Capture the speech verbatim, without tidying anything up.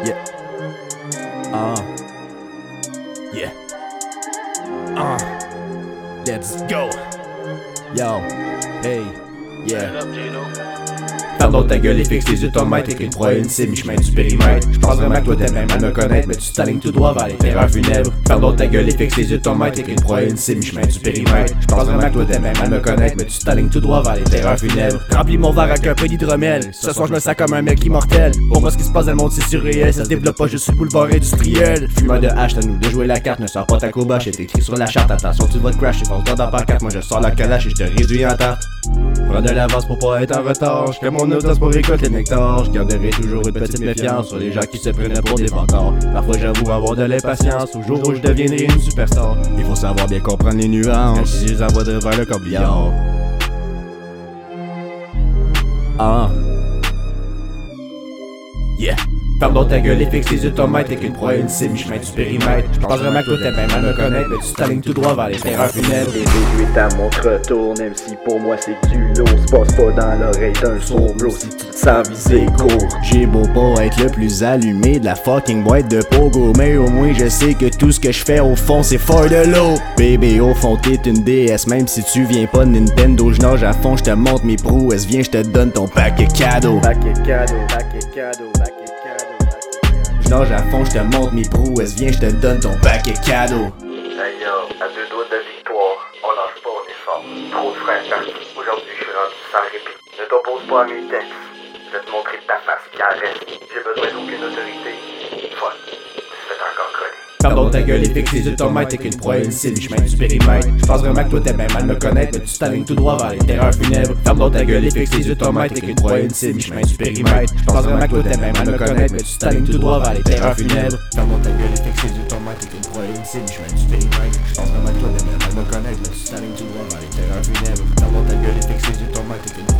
Yeah. Uh. Yeah. Uh. Let's go. Yo. Hey. Yeah. Pardon ta gueule et fixe les yeux de ton maître et qu'une proie une cible, mi-chemin du périmètre. J'pense vraiment que toi t'aimes même à me connaître, mais tu t'alignes tout droit vers les terreurs funèbres. Pardon ta gueule et fixe les yeux de ton maître et qu'une proie une cible, mi-chemin du périmètre. J'pense vraiment que toi t'aimes même à me connaître, mais tu t'alignes tout droit vers les terreurs funèbres. Remplis mon verre avec un peu d'hydromel. Ce soir je me sens comme un mec immortel. Pour moi ce qui se passe dans le monde c'est surréel, ça se développe pas juste sur le boulevard industriel. Fumeur de hache, t'as nous de jouer la carte, ne sors pas ta courbache, c'est écrit sur la charte. Attention tu vas te crash, fonce dans ta pancarte, moi je sors la calache et je te réduis en tarte. Prends de l'avance pour pas être en retard, je crée mon audience pour récolter le nectar. Je garderai toujours une petite méfiance sur les gens qui se prennent pour des vantards. Parfois j'avoue avoir de l'impatience, au jour où je deviendrai une superstar. Il faut savoir bien comprendre les nuances, si je les envoie vers le corbillard. Ah. Yeah. Pardon ta gueule et fixe les yeux de ton maître et qu'une proie une cible, mi-chemin du périmètre. J'pense vraiment que toi t'aimes même à me connaître, mais tu t'alignes tout droit vers les terreurs funèbres. Et réduis ta montre tourne, même si pour moi c'est du lourd. Se passe pas dans l'oreille d'un sourd, bro, si tu te sens visé court. J'ai beau pas être le plus allumé de la fucking boîte de pogo, mais au moins je sais que tout ce que je fais au fond c'est fort de l'eau. Bébé au fond t'es une déesse, même si tu viens pas de Nintendo. Je nage à fond, je te montre mes prouesses, viens je te donne ton paquet cadeau. Paquet cadeau, paquet cadeau, paquet cadeau. Je nage à fond, je te montre mes prouesses, viens je te donne ton paquet cadeau. Hey yo, à deux doigts de victoire, on lâche pas, on est fort. Trop de frères partis, aujourd'hui je suis rendu sans répit. Ne t'oppose pas à mes textes, je vais te montrer ta face qui en reste. J'ai besoin d'aucune autorité. Fuck, tu te fais encore coller. Pardon ta gueule et fixe les yeux de ton maître et qu'une proie une cible, mi-chemin du périmètre. J'pense vraiment que toi t'aimes même mal me connaître, mais tu t'alignes tout droit vers les terreurs funèbres. Pardon ta gueule et fixe les yeux de ton maître et qu'une proie une cible, mi-chemin du périmètre. J'pense vraiment que toi t'aimes même mal me connaître, mais tu t'alignes tout droit vers les terreurs funèbres. Pardon ta gueule et fixe les yeux de ton maître et qu'une proie une cible, mi-chemin du périmètre. J'pense vraiment que toi t'aimes même mal me connaître, mais tu t'alignes tout droit vers les terreurs funèbres. Pardon ta gueule et fixe les yeux de ton maître et qu'une